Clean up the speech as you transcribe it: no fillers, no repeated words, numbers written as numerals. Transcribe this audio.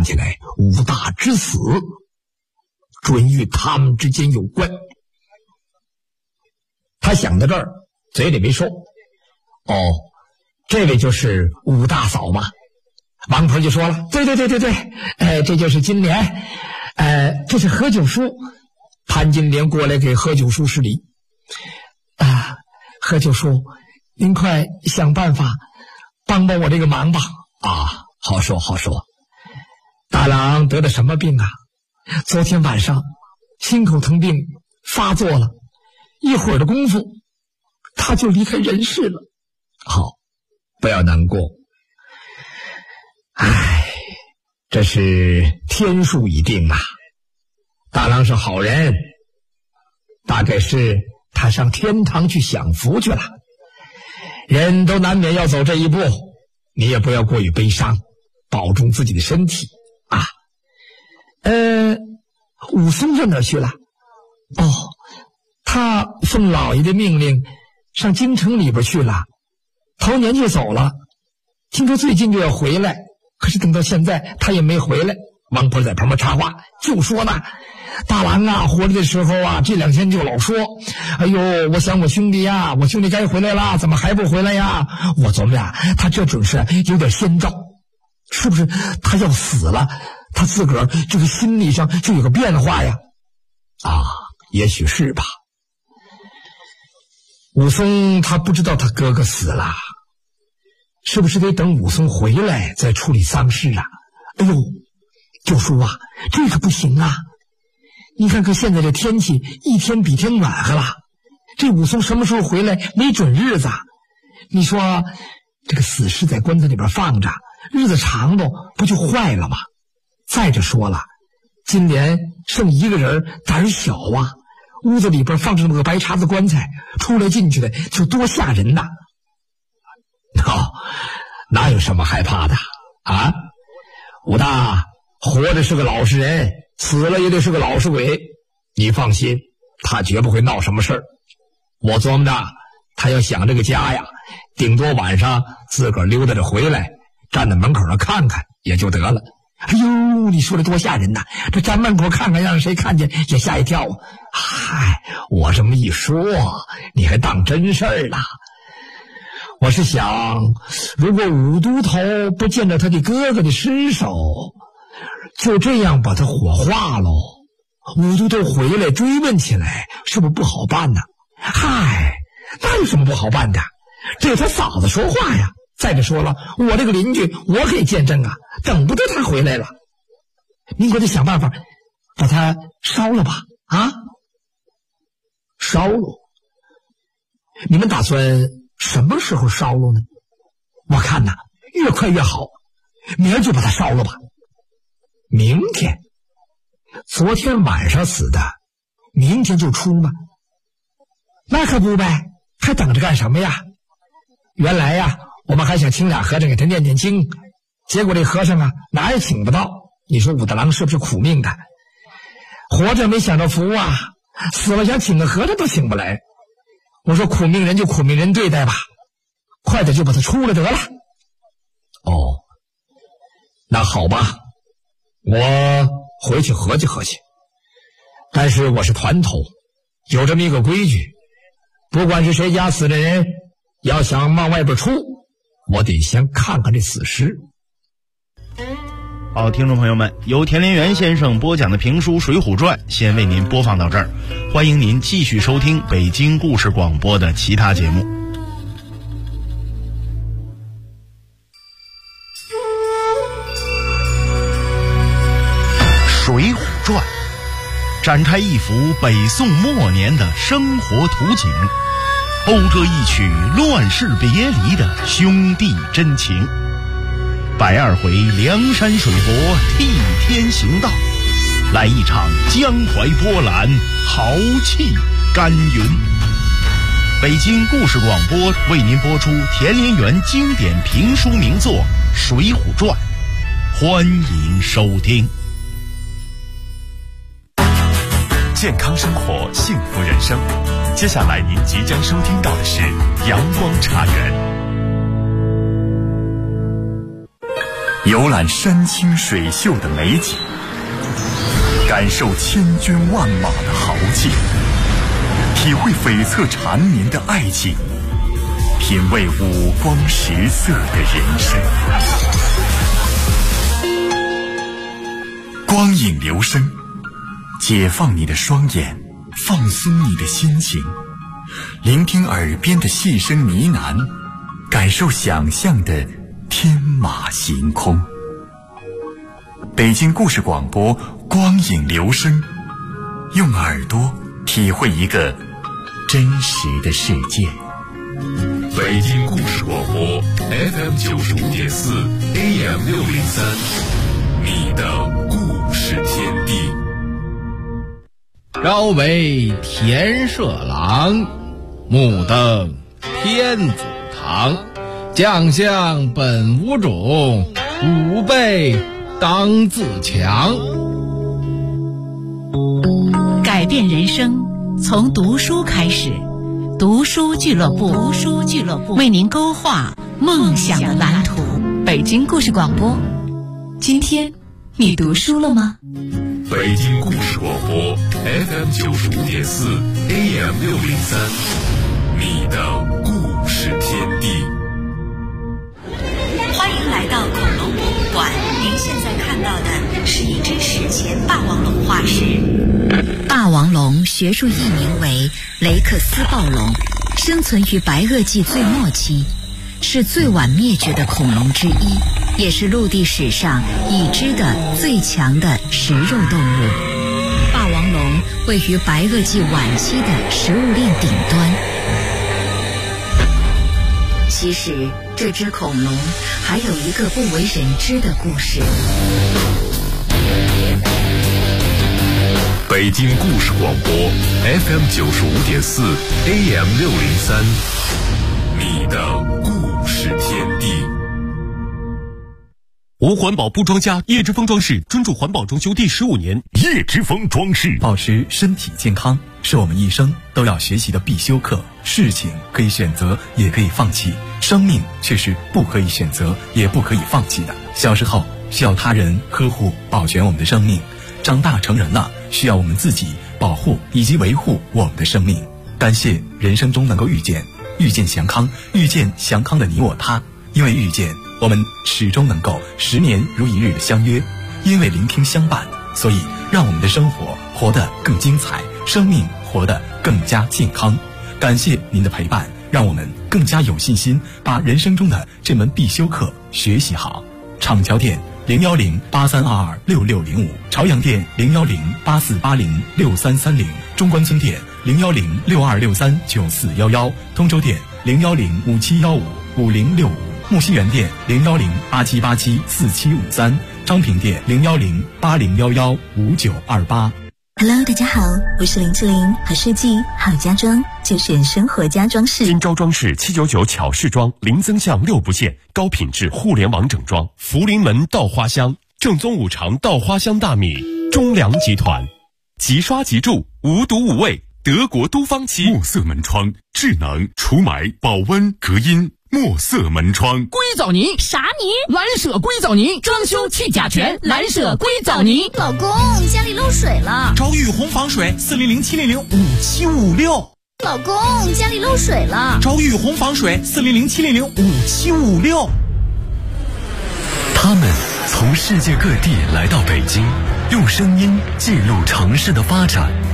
起来武大之死准与他们之间有关。他想到这儿，嘴里没说。这位就是武大嫂吗？王婆就说了，对，这就是金莲，这是何九叔。潘金莲过来给何九叔施礼。何九叔，您快想办法帮帮我这个忙吧。好说。大郎得的什么病啊？昨天晚上心口疼病发作了，一会儿的功夫他就离开人世了。好，不要难过。这是天数已定啊。大郎是好人，大概是他上天堂去享福去了。人都难免要走这一步，你也不要过于悲伤，保重自己的身体啊。武松上哪儿去了？他奉老爷的命令上京城里边去了，头年就走了，听说最近就要回来，可是等到现在他也没回来。王婆在旁边插话，就说呢，大郎啊，活着的时候啊，这2天就老说，哎呦，我想我兄弟呀，我兄弟该回来了，怎么还不回来呀？我琢磨呀，他这准是有点先兆，是不是他要死了，他自个儿这个心理上就有个变化呀？也许是吧。武松他不知道他哥哥死了，是不是得等武松回来再处理丧事啊？九叔啊，这可不行啊！你看现在这天气一天比天暖和了，这武松什么时候回来没准日子。你说这个死尸在棺材里边放着，日子长了不就坏了吗？再者说了，金莲剩一个人，胆小啊，屋子里边放着那么个白碴子棺材，出来进去的就多吓人呐。哪有什么害怕的啊？武大活着是个老实人，死了也得是个老实鬼，你放心，他绝不会闹什么事儿。我琢磨着他要想这个家呀，顶多晚上自个儿溜达着回来，站在门口上看看也就得了。你说的多吓人呐，这站门口看看让谁看见也吓一跳啊。我这么一说你还当真事儿了。我是想，如果武都头不见着他的哥哥的尸首，就这样把他火化喽，武都头回来追问起来，是不是不好办呢？那有什么不好办的？这他嫂子说话呀。再者说了，我这个邻居我可以见证啊，等不得他回来了。您给我得想办法把他烧了吧。烧了？你们打算什么时候烧了呢？我看呐，越快越好，明儿就把他烧了吧。明天？昨天晚上死的，明天就出吗？那可不呗，还等着干什么呀？原来呀，我们还想请俩和尚给他念念经，结果这和尚啊哪也请不到。你说武大郎是不是苦命的？活着没享着福啊，死了想请个和尚都请不来。我说苦命人就苦命人对待吧，快点就把他出来得了。那好吧，我回去合计合计。但是我是团头，有这么一个规矩，不管是谁家死的人，要想往外边出，我得先看看这死尸。 好，听众朋友们，由田连元先生播讲的评书《水浒传》先为您播放到这儿，欢迎您继续收听北京故事广播的其他节目。《水浒传》展开一幅北宋末年的生活图景，讴歌一曲乱世别离的兄弟真情。120回梁山水泊替天行道，来一场江淮波澜，豪气干云。北京故事广播为您播出田连元经典评书名作《水浒传》，欢迎收听。 健康生活，幸福人生。接下来您即将收听到的是阳光茶园。 游览山清水秀的美景，感受千军万马的豪气，体会悱恻缠绵的爱情，品味五光十色的人生。光影留声，解放你的双眼，放松你的心情，聆听耳边的细声呢喃，感受想象的天马行空。北京故事广播，光影留声，用耳朵体会一个真实的世界。 北京故事广播 FM95.4 AM603， 你的故事天地。 朝为田舍郎，暮登天子堂。将相本无种，吾辈当自强。 改变人生从读书开始，读书俱乐部为您勾画梦想的蓝图。北京故事广播，今天你读书了吗？ 北京故事广播 FM95.4 AM603， 你的故事天地。 欢迎来到恐龙博物馆，您现在看到的是一只史前霸王龙化石。霸王龙学术译名为雷克斯暴龙，生存于白垩纪最末期，是最晚灭绝的恐龙之一，也是陆地史上已知的最强的食肉动物。霸王龙位于白垩纪晚期的食物链顶端。其实这只恐龙还有一个不为人知的故事。 北京故事广播 FM95.4 AM603， 你的故事天地。 无环保不装家，叶之峰装饰专注环保装修第15年。 叶之峰装饰， 保持身体健康是我们一生都要学习的必修课。事情可以选择，也可以放弃，生命却是不可以选择，也不可以放弃的。小时候需要他人呵护保全我们的生命，长大成人了需要我们自己保护以及维护我们的生命。感谢人生中能够遇见祥康，遇见祥康的你我他。因为遇见，我们始终能够10年如一日的相约；因为聆听相伴，所以让我们的生活活得更精彩，生命活得更加健康。感谢您的陪伴，让我们更加有信心把人生中的这门必修课学习好。厂桥店01083226605，朝阳店01084806330，中关村店01062639411，通州店01057155065，木樨园店01087874753，昌平店01080115928。 Hello， 大家好，我是林志玲，好设计好家装就选生活家装饰。 金招装饰799巧饰装，零增项6不限，高品质互联网整装。福临门稻花香，正宗五常稻花香大米。中粮集团，即刷即住，无毒无味，德国都方漆。 墨色门窗，智能除霾、保温、隔音。墨色门窗， 硅藻泥啥泥？蓝舍硅藻泥，装修去甲醛，蓝舍硅藻泥。 老公，家里漏水了。 朝雨红防水400-700-5756。 老公，家里漏水了。 朝雨红防水400-700-5756。 他们从世界各地来到北京，用声音记录城市的发展，